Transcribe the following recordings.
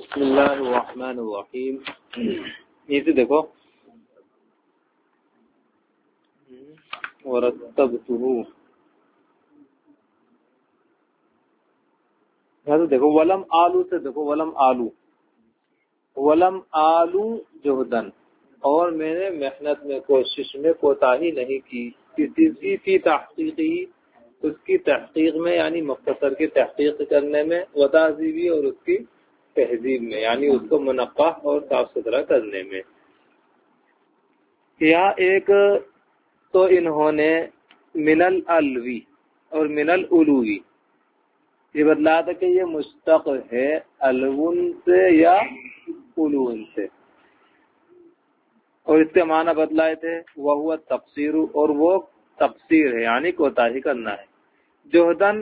بسم اللہ الرحمن الرحیم. نیچے دیکھو ورتبتہ، یہاں سے دیکھو ولم آلو سے دیکھو ولم آلو جہدن، اور میں نے محنت میں کوشش میں کوتاہی نہیں کی کسی فی تحقیقی، اس کی تحقیق میں یعنی مختصر کی تحقیق کرنے میں، وتہذیبی اور اس کی تہذیب میں یعنی اس کو منقح اور صاف ستھرا کرنے میں. یہاں ایک تو انہوں نے من الالوی اور من الالوی یہ بتلایا تھا کہ یہ مشتق ہے الون سے یا علون سے، اور اس کے معنی بتلائے تھے وہ تقصیر، اور وہ تقصیر ہے یعنی کوتاہی کرنا ہے. جوہدن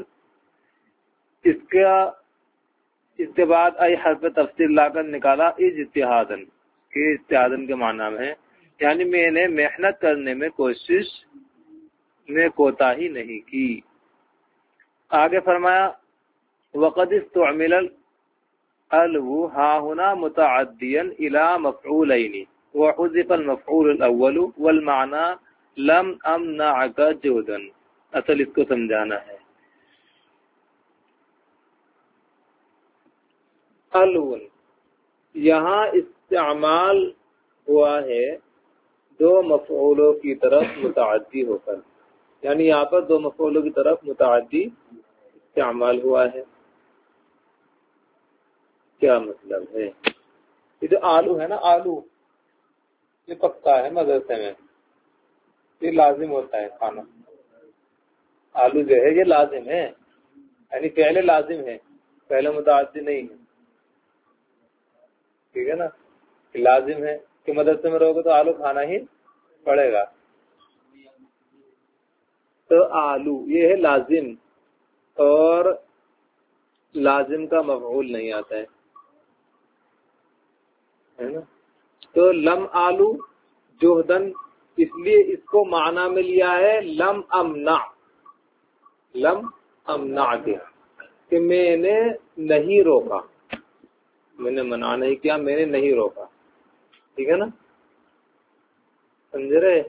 اس کے بعد ای حرف تفسیر لا کر نکالا اجتہادن، کہ اجتہادن کے معنی میں ہے یعنی میں نے محنت کرنے میں کوشش میں کوتاہی نہیں کی. آگے فرمایا وقد استعمل الو ها هنا متعديا الى مفعولين وحذف المفعول الاول والمعنى لم امنعك جهدا. اصل اس کو سمجھانا ہے. الون یہاں استعمال ہوا ہے دو مفعولوں کی طرف متعدی ہو کر، یعنی یہاں پر دو مفعولوں کی طرف متعدی استعمال ہوا ہے. کیا مطلب ہے؟ یہ جو آلو ہے نا، آلو یہ پکا ہے مدرسے میں، یہ لازم ہوتا ہے کھانا. آلو جو ہے یہ لازم ہے، یعنی پہلے لازم ہے، پہلے متعدی نہیں ہے. ٹھیک ہے نا، لازم ہے کہ مدرسے میں رہو گے تو آلو کھانا ہی پڑے گا. تو آلو یہ ہے لازم، اور لازم کا مفعول نہیں آتا ہے نا. تو لم آلو جوہدن اس لیے اس کو معنی میں لیا ہے لم امنع کے، کہ میں نے نہیں روکا، میں نے منع نہیں کیا، میں نے نہیں روکا. ٹھیک ہے نا، سمجھ رہے؟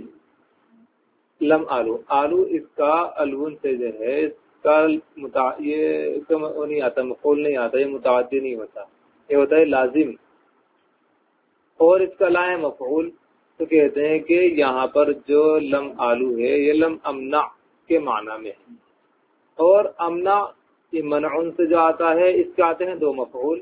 لم آلو اس کا الون سے جو ہے اس کا یہ نہیں آتا، مفعول نہیں آتا، یہ متعدی نہیں ہوتا، یہ ہوتا ہے لازم. اور اس کا لائے مفعول تو کہتے ہیں کہ یہاں پر جو لم آلو ہے یہ لم امنع کے معنی میں ہے، اور امنع یہ منعن سے جو آتا ہے اس کے آتے ہیں دو مفعول،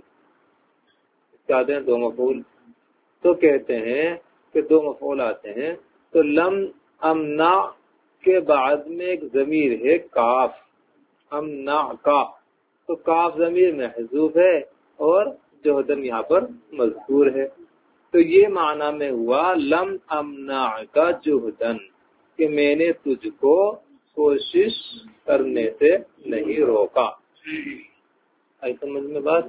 تو کہتے ہیں کہ دو مفعول آتے ہیں. تو لم امنع کے بعد میں ایک ضمیر ہے کاف، امنع کا، تو کاف ضمیر محذوف ہے اور جوہدن یہاں پر مذکور ہے. تو یہ معنی میں ہوا لم امنع کا جوہدن، کہ میں نے تجھ کو کوشش کرنے سے نہیں روکا. آئی سمجھ میں بات؟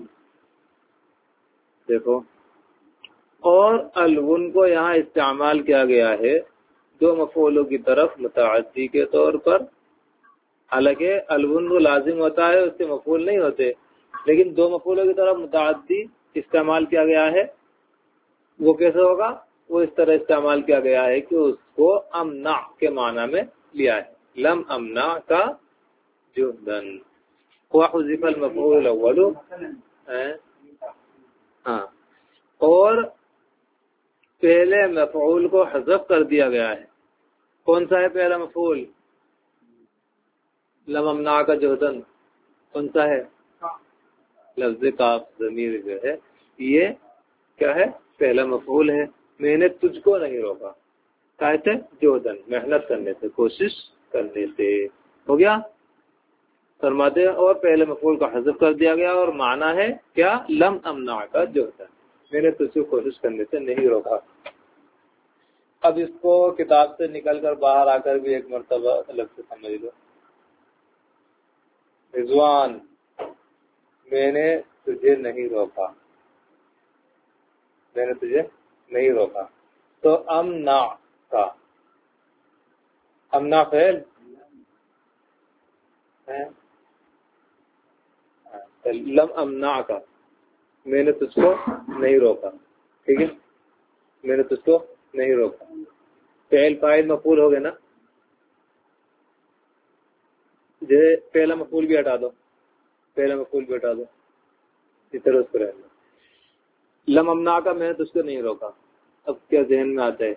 دیکھو، اور الون کو یہاں استعمال کیا گیا ہے دو مفعولوں کی طرف متعدی کے طور پر. حالانکہ الون کو لازم ہوتا ہے، اس سے مفعول نہیں ہوتے، لیکن دو مفعولوں کی طرف متعدی استعمال کیا گیا ہے. وہ کیسے ہوگا؟ وہ اس طرح استعمال کیا گیا ہے کہ اس کو امنع کے معنی میں لیا ہے، لم امنع کا جہدن. وحذف المفعول الاول، ہاں، اور پہلے مفعول کو حذف کر دیا گیا ہے. کون سا ہے پہلا مفعول؟ لم امنع کا جہدن. کون سا ہے؟ لفظ کاف ضمیر جو ہے یہ کیا ہے؟ پہلا مفعول ہے. میں نے تجھ کو نہیں روکا، کہتے جہدن محنت کرنے سے، کوشش کرنے سے. ہو گیا؟ فرماتے ہیں اور پہلے مفعول کا حذف کر دیا گیا، اور معنی ہے کیا؟ لم امنع کا جہدن، میں نے تجھ کو کوشش کرنے سے نہیں روکا. اب اس کو کتاب سے نکل کر باہر آ کر بھی ایک مرتبہ الگ سے سمجھ لو. رضوان میں نے تجھے نہیں روکا، میں نے تجھے نہیں روکا. تو امنع کا، امنع فعل ہے، لم امنع کا میں نے تجھ کو نہیں روکا. ٹھیک ہے, میں نے تجھ کو نہیں روکا. فعل فاعل مفعول ہو گئے نا. پہلا مفعول بھی ہٹا دو, پہلا مفعول بھی ہٹا دو, اس طرح اس کو رہنا. لم امنا کا میں نے تجھ کو نہیں روکا. اب کیا ذہن میں آتا ہے؟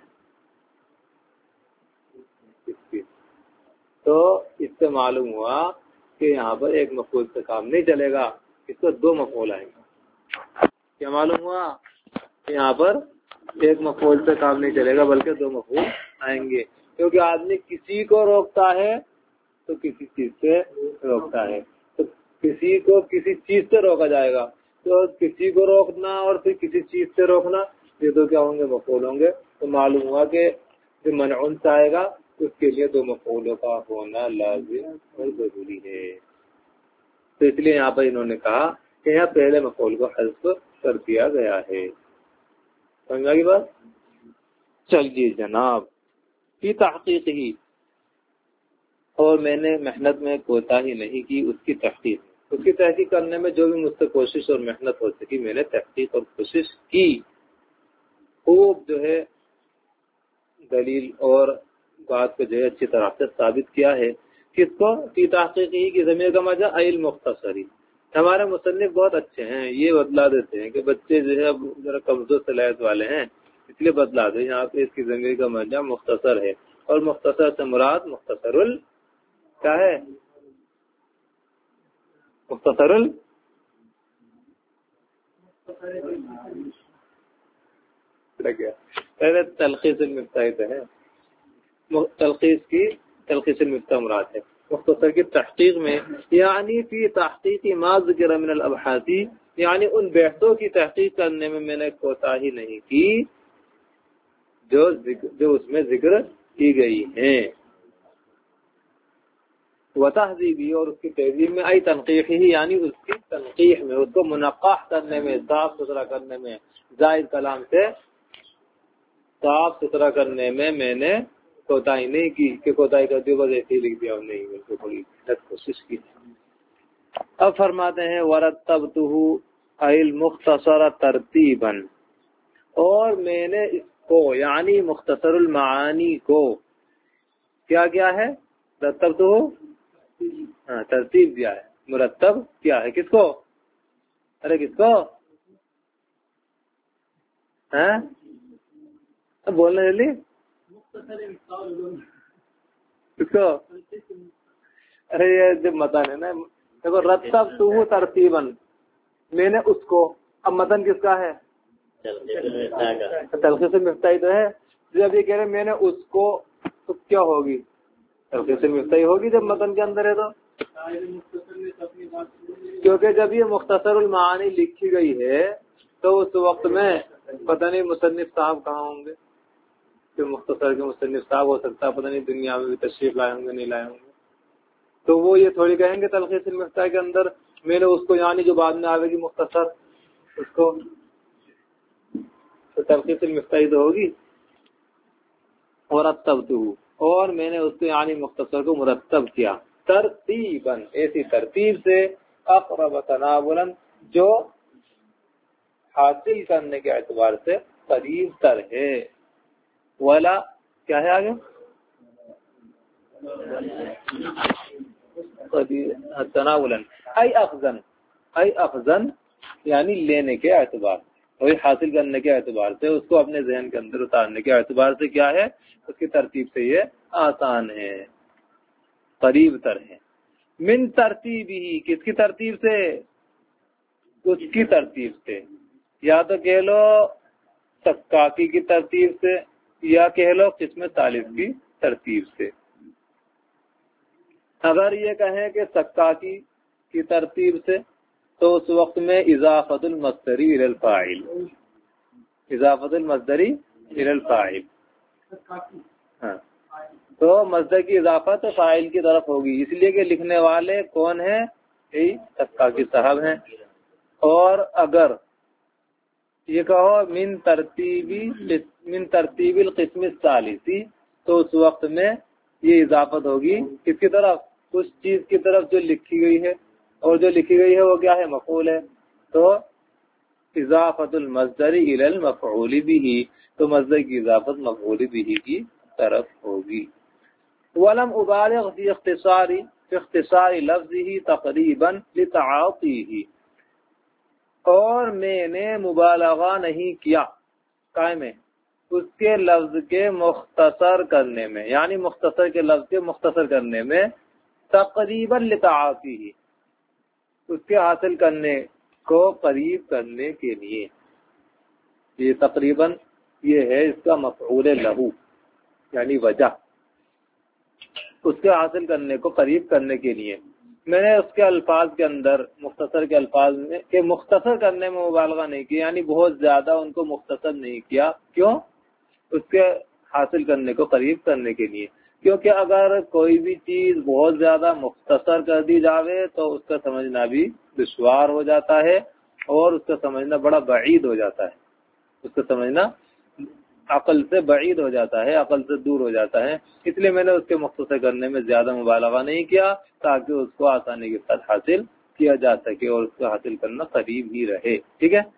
تو اس سے معلوم ہوا کہ یہاں پر ایک مفعول سے کام نہیں چلے گا, اس کو دو مفعول آئیں گے. کیا معلوم ہوا کہ یہاں پر ایک مفعول سے کام نہیں چلے گا بلکہ دو مفعول آئیں گے, کیونکہ آدمی کسی کو روکتا ہے تو کسی چیز سے روکتا ہے. تو کسی کو کسی چیز سے روکا جائے گا, تو کسی کو روکنا اور پھر کسی چیز سے روکنا, یہ تو کیا ہوں گے؟ مفعول ہوں گے. تو معلوم ہوا کہ جو منعون سے آئے گا اس کے لیے دو مفعولوں کا ہونا لازم اور ضروری ہے. تو اس لیے یہاں پر انہوں نے کہا کہ یہاں پہلے مفعول کو حذف کر دیا گیا ہے. سمجھا کی بات؟ چلیے جناب. فی تحقیق ہی, اور میں نے محنت میں کوتاہی نہیں کی اس کی تحقیق. اس کی تحقیق کرنے میں جو بھی مجھ سے کوشش اور محنت ہو سکی میں نے تحقیق اور کوشش کی. خوب جو ہے دلیل اور بات کو جو ہے اچھی طرح سے ثابت کیا ہے. کس کو؟ فی تحقیق ہی کی ضمیر کا ماجا ایل مختصری. ہمارے مصنف بہت اچھے ہیں, یہ بدلا دیتے ہیں کہ بچے جو ہے ذرا کمزور صلاحیت والے ہیں اس لیے بدلا دے. یہاں پہ اس کی ضمیر کا ماجا مختصر ہے, اور مختصر سے مراد مختصر کیا ہے؟ مختصر تلخیص المفتاح ہے. تلخیص المفتاح مراد ہے. مختصر کی تحقیق میں یعنی فی تحقیق ما ذکر من الابحاث, یعنی ان بحثوں کی تحقیق کرنے میں نے کوتاہی نہیں کی جو اس میں ذکر کی گئی ہیں. وتہذیبی, اور اس کی تہذیب میں, ای تنقیح ہی یعنی اس کی تنقیح میں, اس کو منقح کرنے میں, صاف ستھرا کرنے میں, زائد کلام سے صاف ستھرا کرنے میں نے کوتاہی نہیں کی کہ کوتاہی کر دی بس ایسے ہی لکھ دیا. نہیں, اس کو بڑی کوشش کی. اب فرماتے ہیں ورتبتہ ای المختصر ترتیبا, اور میں نے اس کو یعنی مختصر المعانی کو کیا کیا ہے؟ رتبتہ, ترتیب دیا ہے. مرتب کیا ہے؟ کس کو؟ ارے کس کو؟ بولنا جلدی. کس کو؟ ارے یہ جب متن ہے نا, دیکھو رتبتہ ترتیباً, میں نے اس کو. اب متن کس کا ہے؟ تلخیص المفتاح تو ہے. جب یہ کہہ رہے میں نے اس کو, تو کیا ہوگی؟ تلخیص المفتاح ہوگی جب متن کے اندر ہے تو, کیونکہ جب یہ مختصر المعانی لکھی گئی ہے تو اس وقت میں پتہ نہیں مصنف صاحب کہاں ہوں گے. کہ مختصر کے مصنف صاحب ہو سکتا ہے پتہ نہیں دنیا میں بھی تشریف لائے ہوں گے نہیں لائے ہوں گے. تو وہ یہ تھوڑی کہیں گے تلخیص المفتاح کے اندر میں نے اس کو یعنی جو بعد میں آئے گی مختصر اس کو, تو تلخیص المفتاح تو ہوگی. ورتبتہ, اور میں نے اس کو یعنی مختصر کو مرتب کیا ترتیباً, ایسی ترتیب سے اقرب تناولا, جو حاصل کرنے کے اعتبار سے قریب تر ہے. ولا کیا ہے آگے؟ تناولا ای اخذن, ای اخذن یعنی لینے کے اعتبار, وہی حاصل کرنے کے اعتبار سے, اس کو اپنے ذہن کے اندر اتارنے کے اعتبار سے کیا ہے؟ اس کی ترتیب سے یہ آسان ہے, قریب تر ہے. من ترتیب ہی, کس کی ترتیب سے؟ اس کی ترتیب سے. یا تو کہہ لو سکاکی کی ترتیب سے, یا کہہ لو قسم ثالث کی ترتیب سے. اگر یہ کہیں کہ سکاکی کی ترتیب سے تو اس وقت میں اضافت المصدری الی الفاعل, اضافت المصدری الی الفاعل. ہاں, تو مصدر کی اضافت فاعل کی طرف ہوگی, اس لیے کہ لکھنے والے کون ہیں؟ یہی سکاکی صاحب ہیں. اور اگر یہ کہو من ترتیب القسم الثالثی, تو اس وقت میں یہ اضافت ہوگی کس کی طرف؟ اس چیز کی طرف جو لکھی گئی ہے, اور جو لکھی گئی ہے وہ کیا ہے؟ مفعول ہے. تو اضافت المصدر الی المفعول به، تو مصدر کی اضافت مفعول به کی طرف ہوگی. ولم ابالغ فی اختصار لفظه تقریبا لتعاطیه، اور میں نے مبالغہ نہیں کیا قائم ہے اس کے لفظ کے مختصر کرنے میں، یعنی مختصر کے لفظ کے مختصر کرنے میں، تقریبا لتعاطیه اس کے حاصل کرنے کو قریب کرنے کے لیے. یہ تقریباً یہ ہے اس کا مفعول لہو، یعنی وجہ، اس کے حاصل کرنے کو قریب کرنے کے لیے میں نے اس کے الفاظ کے اندر مختصر کے الفاظ میں کہ مختصر کرنے میں مبالغہ نہیں کی، یعنی بہت زیادہ ان کو مختصر نہیں کیا. کیوں؟ اس کے حاصل کرنے کو قریب کرنے کے لیے. کیونکہ اگر کوئی بھی چیز بہت زیادہ مختصر کر دی جاوے تو اس کا سمجھنا بھی دشوار ہو جاتا ہے، اور اس کا سمجھنا بڑا بعید ہو جاتا ہے. اس کا سمجھنا عقل سے بعید ہو جاتا ہے، عقل سے دور ہو جاتا ہے. اس لیے میں نے اس کے مختصر کرنے میں زیادہ مبالغہ نہیں کیا تاکہ اس کو آسانی کے ساتھ حاصل کیا جا سکے اور اس کو حاصل کرنا قریب ہی رہے. ٹھیک ہے،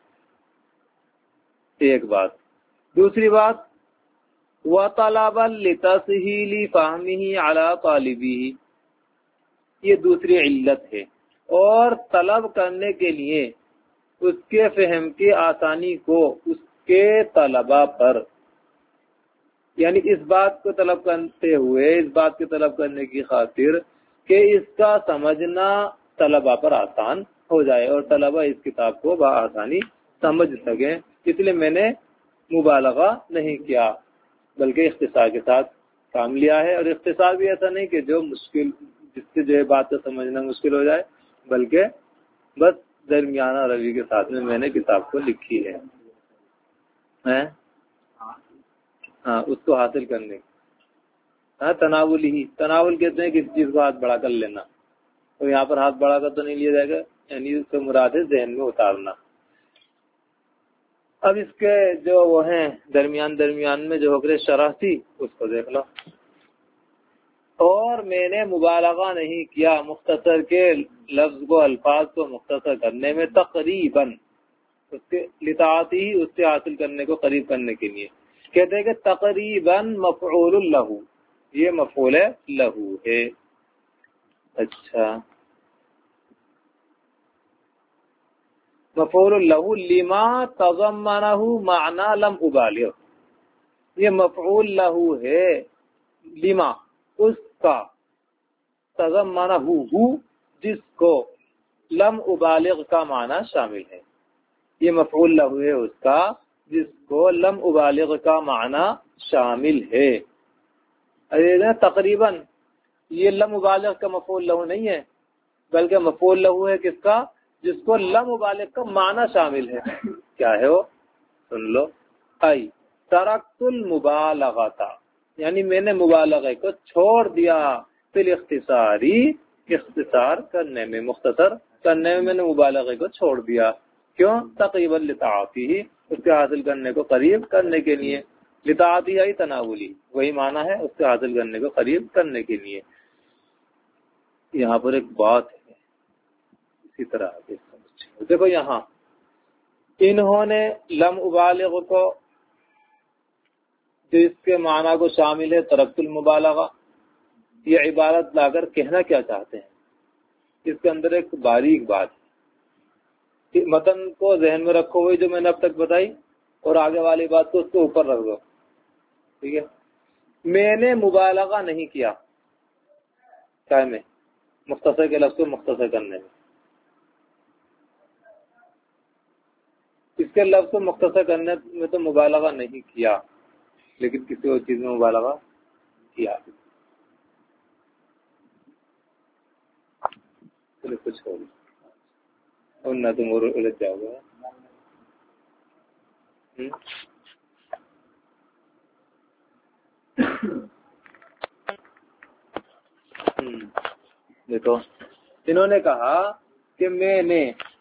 ایک بات. دوسری بات، وَطَلَبًا لِتَسْهِيلِ فَهْمِهِ عَلَى طَالِبِهِ، یہ دوسری علت ہے. اور طلب کرنے کے لیے اس کے فہم کی آسانی کو اس کے طلبہ پر، یعنی اس بات کو طلب کرتے ہوئے، اس بات کی طلب کرنے کی خاطر کہ اس کا سمجھنا طلبہ پر آسان ہو جائے اور طلبہ اس کتاب کو بآسانی سمجھ سکیں، اس لیے میں نے مبالغہ نہیں کیا بلکہ اختصار کے ساتھ کام لیا ہے. اور اختصار بھی ایسا نہیں کہ جو مشکل، جس سے جو ہے بات کو سمجھنا مشکل ہو جائے، بلکہ بس درمیانہ روی کے ساتھ میں نے کتاب کو لکھی ہے. ہاں، اس کو حاصل کرنے. ہاں، تناول ہی، تناول کہتے ہیں کسی چیز کو ہاتھ بڑھا کر لینا. تو یہاں پر ہاتھ بڑھا کر تو نہیں لیا جائے گا، یعنی اس سے مراد ہے ذہن میں اتارنا. اب اس کے جو وہ ہیں درمیان میں جو حکر شرح تھی اس کو دیکھ لو. اور میں نے مبالغہ نہیں کیا مختصر کے لفظ کو، الفاظ کو مختصر کرنے میں، تقریباً اس کے لطاعتی ہی اس سے حاصل کرنے کو قریب کرنے کے لیے. کہتے ہیں کہ تقریباً مفعول لہو، یہ مفعول لہو ہے. اچھا، مفعول لہو لما تضمنہ معنی لم ابالغ، یہ مفعول لہو ہے لما، اس کا، تضمنہ جس کو لم ابالغ کا معنی شامل ہے. یہ مفعول لہو ہے اس کا جس کو لم ابالغ کا معنی شامل ہے. تقریباً یہ لم ابالغ کا مفعول لہو نہیں ہے بلکہ مفعول لہو ہے کس کا؟ جس کو لم ابالغ کا معنی شامل ہے. کیا ہے وہ؟ سن لو. ای ترکت المبالغۃ، یعنی میں نے مبالغہ کو چھوڑ دیا، فی الاختصاری، اختصار کرنے میں، مختصر کرنے میں نے مبالغہ کو چھوڑ دیا. کیوں؟ تقریبا لتعاطیہ، اس کے حاصل کرنے کو قریب کرنے کے لیے. لتعاطیہ ہی تناولی، وہی معنی ہے، اس کے حاصل کرنے کو قریب کرنے کے لیے. یہاں پر ایک بات ہے، اسی طرح دیکھو یہاں انہوں نے لم ابالغ کو، جس کے معنی کو شامل ہے ترکت المبالغہ، یہ عبارت لا کر کہنا کیا چاہتے ہیں؟ اس کے اندر ایک باریک بات ہے. متن کو ذہن میں رکھو ہوئی جو میں نے اب تک بتائی، اور آگے والی بات کو اس کے اوپر رکھ دو. ٹھیک ہے، میں نے مبالغہ نہیں کیا کیا میں مختصر کے لفظ کو مختصر کرنے میں. اس کے لفظ کو مختصر کرنے میں تو مبالغہ نہیں کیا، لیکن کسی اور چیز میں مبالغہ کیا. چلو کچھ ہوگی اور نہ تم اور الجھ جاؤ گے. دیکھو انہوں نے کہا کہ میں نے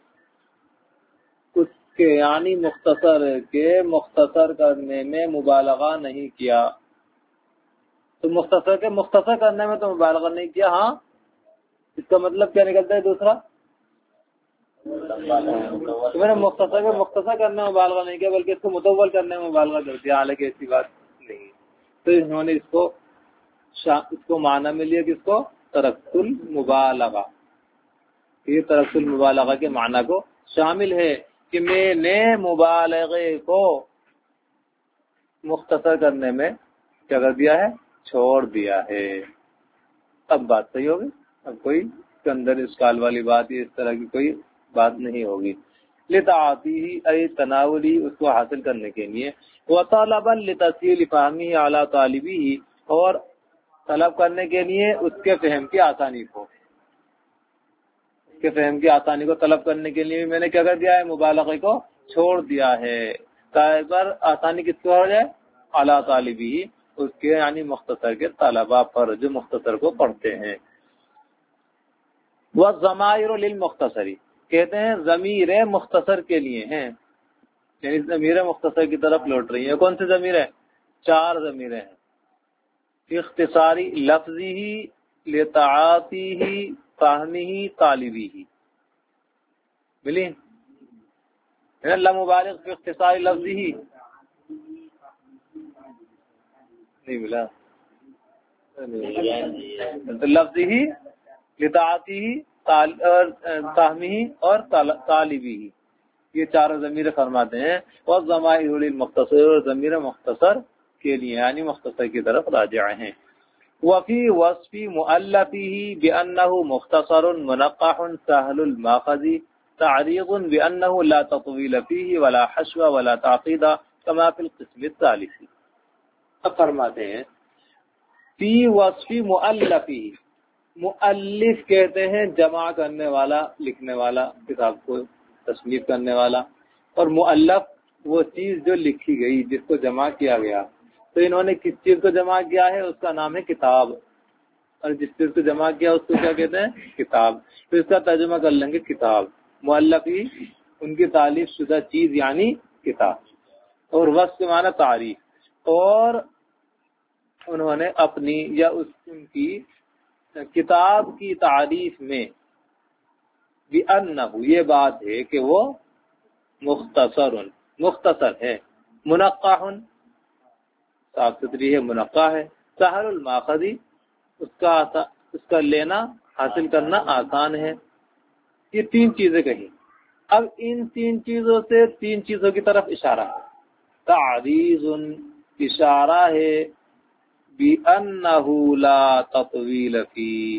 اس کے یعنی مختصر کے مختصر کرنے میں مبالغہ نہیں کیا. تو مختصر کے مختصر کرنے میں تو مبالغہ نہیں کیا. ہاں، اس کا مطلب کیا نکلتا ہے دوسرا؟ تو میں نے مختصر کرنے میں مبالغہ نہیں کیا بلکہ اس کو مطول کرنے میں مبالغہ کر دیا، حالانکہ ایسی بات نہیں۔ تو انہوں نے اس کو معنی میں لیا کہ اس کو ترک المبالغہ، یہ ترک المبالغہ کے معنی کو شامل ہے کہ میں نے مبالغے کو مختصر کرنے میں کیا کر دیا ہے، چھوڑ دیا ہے۔ اب بات صحیح ہوگی، اب کوئی اس کے اندر اشکال والی بات یا اس طرح کی کوئی بات نہیں ہوگی۔ لتعاطیہ ای تناولی، اس کو حاصل کرنے کے لیے، وطالبا لتسہیل فہمہ علی طالبہ، اور طلب کرنے کے لیے اس کے فہم کی آسانی کو، اس کے فہم کی آسانی کو طلب کرنے کے لیے میں نے کیا کر دیا ہے، مبالغے کو چھوڑ دیا ہے، تاکہ آسانی کس کو ہو جائے، علی طالبہ، اس کے یعنی مختصر کے طلباء پر جو مختصر کو پڑھتے ہیں۔ والضمائر للمختصر، کہتے ہیں ضمیر مختصر کے لیے ہیں، یعنی ضمیر مختصر کی طرف لوٹ رہی ہیں۔ کون سی ضمیر ہے؟ 4 ضمیریں ہیں۔ اختصاری لفظی، لتعاطی، فہمی، طالبی، ملی؟ لا مبالغ فی اختصاری لفظی نہیں ملا، لفظی، لتعاطی، فہمی اور طالبی، یہ 4 ضمیر فرماتے ہیں۔ اور ضمائر للمختصر، اور ضمیر مختصر کے لیے یعنی مختصر کی طرف راجع ہیں۔ وفی وصف مؤلفہ بأنہ مختصر منقح سهل الماخذ تعریض بأنہ لا تطویل فیہ ولا حشو ولا تعقید کما فی القسم الثالث۔ اب فرماتے ہیں فی وصف مؤلفہ، مؤلف کہتے ہیں جمع کرنے والا، لکھنے والا، کتاب کو تصنیف کرنے والا، اور مؤلف وہ چیز جو لکھی گئی، جس کو جمع کیا گیا۔ تو انہوں نے کس چیز کو جمع کیا ہے، اس کا نام ہے کتاب، اور جس چیز کو جمع کیا اس کو کیا کہتے ہیں، کتاب۔ تو اس کا ترجمہ کر لیں گے کتاب، مؤلفی ان کی تالیف شدہ چیز یعنی کتاب، اور وصف کے معنی تعریف۔ اور انہوں نے اپنی یا ان کی کتاب کی تعریف میں بِأَنَّهُ، یہ بات ہے کہ وہ مختصر ہے، منقح، صاف ستھری ہے، منقح ہے، سہل الماخذ، اس کا لینا، حاصل کرنا آسان ہے۔ یہ 3 چیزیں کہیں۔ اب ان 3 چیزوں سے 3 چیزوں کی طرف اشارہ ہے۔ تعریض، اشارہ ہے، بِأَنَّهُ لَا تَطْوِيلَ فِيهِ،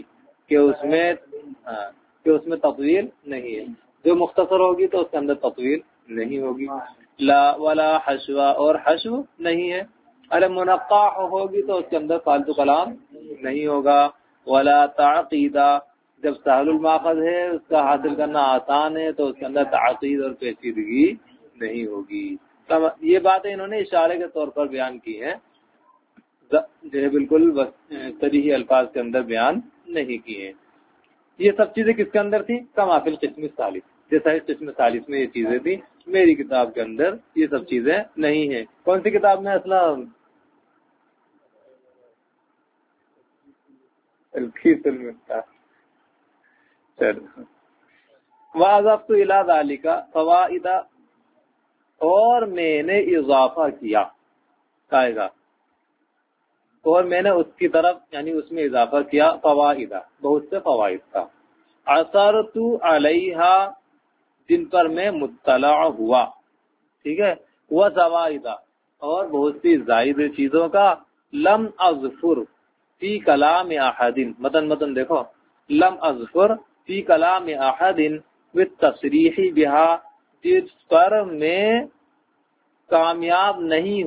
کہ اس میں تطویل نہیں ہے، جو مختصر ہوگی تو اس کے اندر تطویل نہیں ہوگی، لا ولا حشو، اور حشو نہیں ہے، ارے منقح ہوگی تو اس کے اندر فالتو کلام نہیں ہوگا، ولا تعقیدہ، جب سہل الماخذ ہے، اس کا حاصل کرنا آسان ہے، تو اس کے اندر تعقید اور پیچیدگی نہیں ہوگی۔ یہ باتیں انہوں نے اشارے کے طور پر بیان کی ہیں، جو ہے بالکل صریح الفاظ کے اندر بیان نہیں کیے ہیں۔ یہ سب چیزیں کس کے اندر تھی؟ کما فی القسم الثالث، جیسا اس قسم ثالث میں یہ چیزیں تھی، میری کتاب کے اندر یہ سب چیزیں نہیں ہیں۔ کون سی کتاب میں؟ اسلام تلخیص المفتاح۔ چلو، واضافت الی ذالک فوائد، اور میں نے اضافہ کیا، کہے گا، اور میں نے اس کی طرف یعنی اس میں اضافہ کیا، فوائد، بہت سے فوائد کا، اثرت علیہا، جن پر میں مطلع ہوا، ٹھیک ہے، وہ زوائد، اور بہت سی زائد چیزوں کا، لم اظفر فی کلام احد، متن دیکھو، لم اظفر فی کلام احد بالتصریح بہا، جس پر میں کامیاب نہیں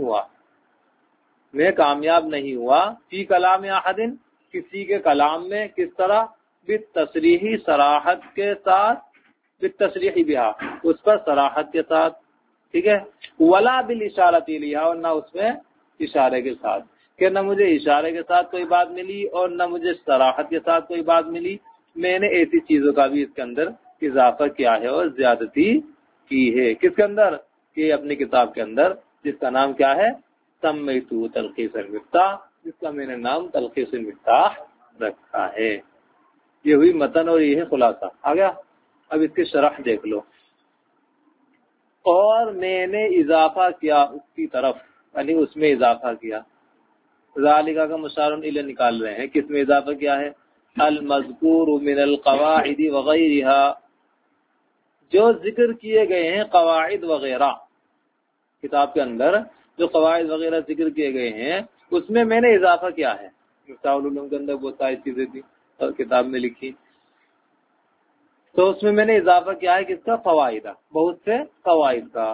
ہوا، فی کلام احد، کسی کے کلام میں، کس طرح، بالتصریح، صراحت کے ساتھ، بالتصریح بہا، اس پر صراحت کے ساتھ، ٹھیک ہے، ولا بالاشارۃ الیہا، اور نہ اس میں اشارے کے ساتھ، کہ نہ مجھے اشارے کے ساتھ کوئی بات ملی اور نہ مجھے صراحت کے ساتھ کوئی بات ملی، میں نے ایسی چیزوں کا بھی اس کے اندر اضافہ کیا ہے اور زیادتی کی ہے۔ کس کے اندر؟ کہ اپنی کتاب کے اندر، جس کا نام کیا ہے، سمیتو تلخیص المفتاح، جس کا میں نے نام تلخیص المفتاح رکھا ہے۔ یہ ہوئی متن اور یہ ہے خلاصہ۔ آ گیا؟ اب اس کی شرح دیکھ لو. اور میں نے اضافہ کیا اس کی طرف، یعنی اس میں اضافہ کیا. ذالکہ کا مشار الیہ نکال رہے ہیں، کس میں اضافہ کیا ہے؟ المذکور من القواعد وغیرہا، جو ذکر کیے گئے ہیں قواعد وغیرہ، کتاب کے اندر جو قواعد وغیرہ ذکر کیے گئے ہیں اس میں نے اضافہ کیا ہے. مفتاح العلوم کے اندر بہت ساری چیزیں تھی اور کتاب میں لکھی، تو اس میں نے اضافہ کیا ہے کس کا؟ فوائد، بہت سے فوائد کا.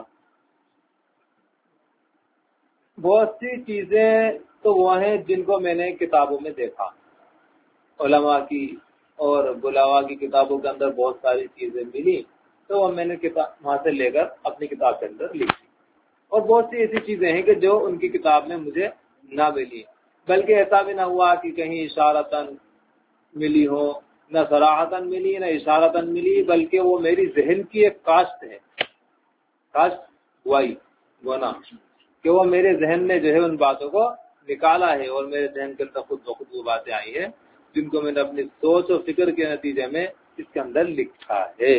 بہت سی چیزیں تو وہ ہیں جن کو میں نے کتابوں میں دیکھا، علماء کی اور بلاوا کی کتابوں کے اندر بہت ساری چیزیں ملی، تو وہ میں نے وہاں سے لے کر اپنی کتاب کے اندر لکھی. اور بہت سی ایسی چیزیں ہیں کہ جو ان کی کتاب میں مجھے نہ ملی، بلکہ ایسا بھی نہ ہوا کہ کہیں اشارتاً ملی ہو، نہ صراحتاً ملی نہ اشارتاً ملی، بلکہ وہ میری ذہن کی ایک کاشت ہے، کاشت وائی گونا، کہ وہ میرے ذہن میں جو ہے ان باتوں کو نکالا ہے، اور میرے ذہن کے اندر خود بخود وہ باتیں آئی ہیں جن کو میں نے اپنی سوچ اور فکر کے نتیجے میں اس کے اندر لکھا ہے.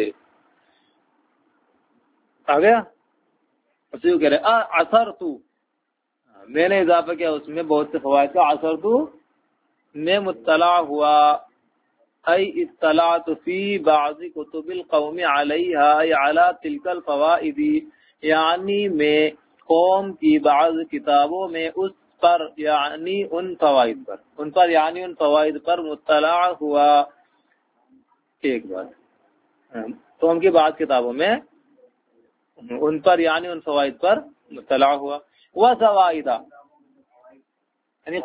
آ گیا؟ اسی کہہ رہے اثر تو، میں نے اضافہ کیا اس میں بہت سے فوائد کا. اثر تو میں مطلع ہوا، ای اطلاعت فی بعض کتب القوم علیہا علی تلک الفوائد، یعنی میں قوم کی بعض کتابوں میں اس پر یعنی ان فوائد پر، ان پر یعنی ان فوائد پر مطلع ہوا. ایک بات، قوم کی بعض کتابوں میں ان پر یعنی ان فوائد پر مطلع ہوا. وزوائدہ، یعنی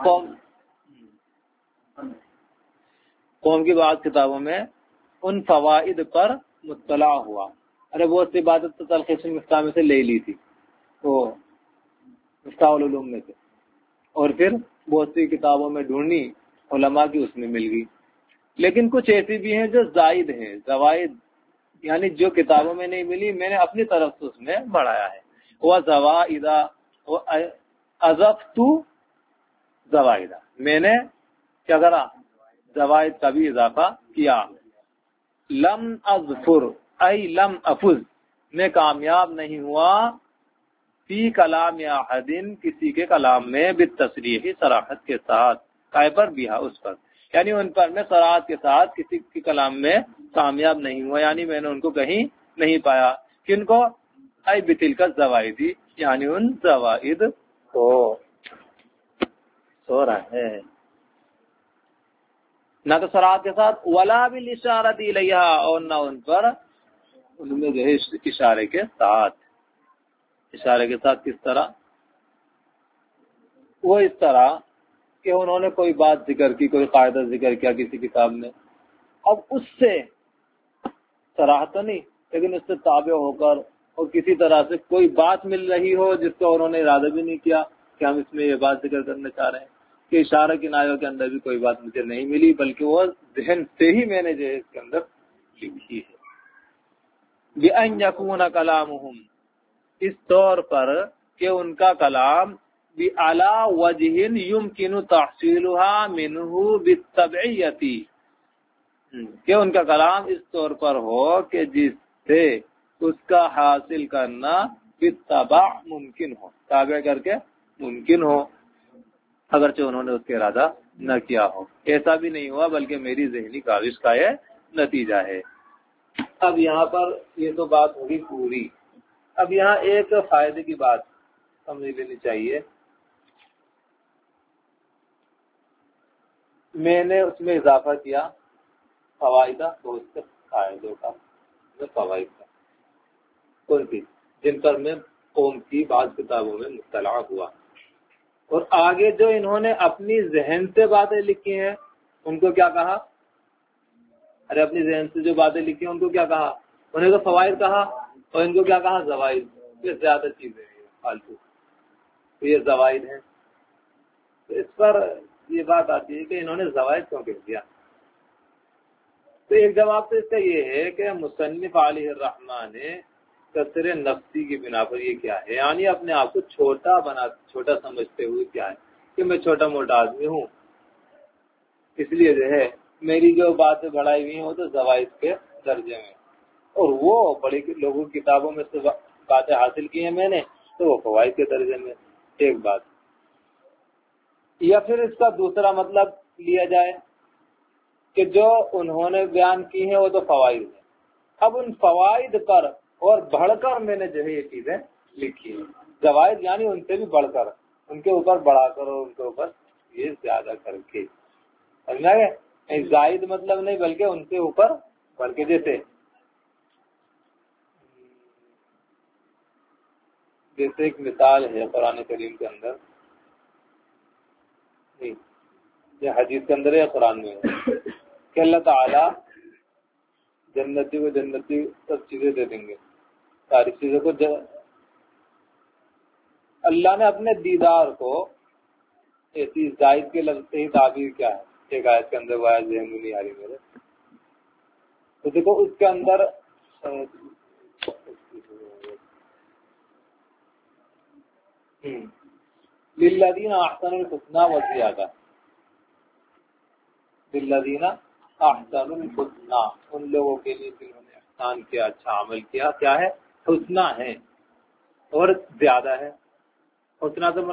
قوم کی بعض کتابوں میں ان فوائد پر مطلع ہوا. ارے بہت سی باتیں تو تلخیص المفتاح میں سے لے لی تھی، وہ مفتاح العلوم میں سے، اور پھر بہت سی کتابوں میں ڈھونڈی، علماء کی اس میں مل گئی. لیکن کچھ ایسی بھی ہیں جو زائد ہیں، زوائد، یعنی جو کتابوں میں نہیں ملی میں نے اپنی طرف سے اس میں بڑھایا ہے. وہ زوائدہ اضفت زوائدہ، میں نے کیا کرا؟ زوائد کا بھی اضافہ کیا. لم اظفر ای لم افز، میں کامیاب نہیں ہوا فی کلام احد، کسی کے کلام میں بالتصریح، صراحت کے ساتھ، کائے پر بھی اس پر، یعنی ان پر میں صراحت کے ساتھ کسی کے کلام میں کامیاب نہیں ہوا، یعنی میں نے ان کو کہیں نہیں پایا. کن کو؟ ای بتلک الزوائد، یعنی ان زوائد کو. سو رہا ہے نہ تو صراحت کے ساتھ، ولا بالاشارۃ الیہا، اور نہ ان پر ان میں جو ہے اشارے کے ساتھ. اشارے کے ساتھ کس طرح؟ وہ اس طرح کہ انہوں نے کوئی بات ذکر کی، کوئی قاعدہ ذکر کیا کسی کتاب میں، اب اس سے صراحت نہیں، لیکن اس سے تابع ہو کر اور کسی طرح سے کوئی بات مل رہی ہو جس کو انہوں نے ارادہ بھی نہیں کیا کہ ہم اس میں یہ بات ذکر کرنا چاہ رہے ہیں، کہ اشارہ کنایوں کے اندر بھی کوئی بات مجھے نہیں ملی، بلکہ وہ ذہن سے ہی میں نے جو ہے اس کے اندر لکھی ہے. بِأَن يَكُونَ كَلَامُهُمْ، اس طور پر کہ ان کا کلام بِعَلَى وَجْهٍ يُمْكِنُ تَحْصِيلُهَا مِنْهُ بِالتَّبْعِيَّةِ، کہ ان کا کلام اس طور پر ہو کہ جس سے اس کا حاصل کرنا بالتبع ممکن ہو، تابع کر کے ممکن ہو، اگرچہ انہوں نے اس کا ارادہ نہ کیا ہو. ایسا بھی نہیں ہوا، بلکہ میری ذہنی کاوش کا یہ نتیجہ ہے. اب یہاں پر یہ تو بات ہوگی پوری. اب یہاں ایک فائدے کی بات سمجھ لینی چاہیے. میں نے اس میں اضافہ کیا فوائدہ، بہت سے فائدوں کا، فوائد کا، کون سی؟ جن پر میں قوم کی بعض کتابوں میں مطلع ہوا. اور آگے جو انہوں نے اپنی ذہن سے باتیں لکھی ہیں ان کو کیا کہا؟ ارے اپنی ذہن سے جو باتیں لکھی ہیں ان کو کیا کہا؟ انہیں تو فوائد کہا، اور ان کو کیا کہا؟ زوائد. یہ زیادہ چیزیں ہیں فالتو، تو یہ زوائد ہیں. تو اس پر یہ بات آتی ہے کہ انہوں نے زوائد کیوں کہہ دیا؟ تو ایک جواب تو اس کا یہ ہے کہ مصنف علیہ الرحمٰ نے کثر نفسی کی بنا پر یہ کیا ہے، یعنی اپنے آپ کو چھوٹا سمجھتے ہوئے کیا ہے کہ میں چھوٹا موٹا آدمی ہوں، اس لیے جو ہے میری جو باتیں بڑھائی ہوئی ہیں وہ تو زوائد کے درجے میں. اور وہ بڑی لوگوں کی کتابوں میں سے باتیں حاصل کی ہیں میں نے تو وہ فوائد کے درجے میں ایک بات. یا پھر اس کا دوسرا مطلب لیا جائے کہ جو انہوں نے بیان کی ہیں وہ تو فوائد ہیں. اب ان فوائد پر اور بڑھ کر میں نے جو ہے یہ چیزیں لکھی ہیں. زوائد یعنی ان سے بھی بڑھ کر، ان کے اوپر بڑھا کر اور ان کے اوپر یہ زیادہ کر کے. سمجھا گیا؟ زائد مطلب نہیں بلکہ ان سے اوپر بڑھ کے. جیسے ایک مثال ہے قرآن کریم کے اندر، یہ حدیث کے اندر ہے یا قرآن میں ہے کہ اللہ تعالی جنتی کو جنتی سب چیزیں دے دیں گے، ساری چیزوں کو اللہ نے اپنے دیدار کو ایسی زائد کے لفظ سے ہی تعبیر کیا ہے. ایک آیت کے اندر وہ آیت ذہن میں نہیں آ رہی میرے، تو دیکھو اس کے اندر للذین احسنوا الحسنى وزیادہ. للذین احسنوا الحسنى، ان لوگوں کے لیے جنہوں نے احسان کیا، اچھا عمل کیا، کیا ہے؟ حسنہ ہے اور زیادہ ہے. حسنہ سے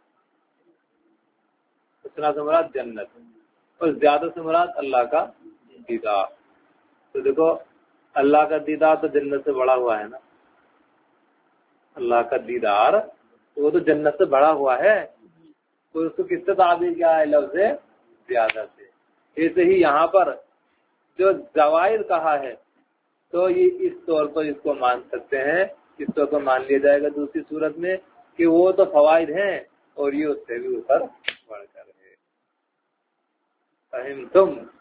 مراد جنت اور زیادہ سے مراد اللہ کا دیدار. تو دیکھو اللہ کا دیدار تو جنت سے بڑا ہوا ہے نا. اللہ کا دیدار وہ تو جنت سے بڑا ہوا ہے، تو اس کو کس سے تعبیر کیا ہے؟ لفظ زیادہ سے. ایسے ہی یہاں پر جو زوائد کہا ہے تو یہ اس طور پر اس کو مان سکتے ہیں، اس طور پر مان لیا جائے گا دوسری صورت میں کہ وہ تو فوائد ہیں اور یہ اس سے بھی اوپر بڑھ کر ہے. فہم تم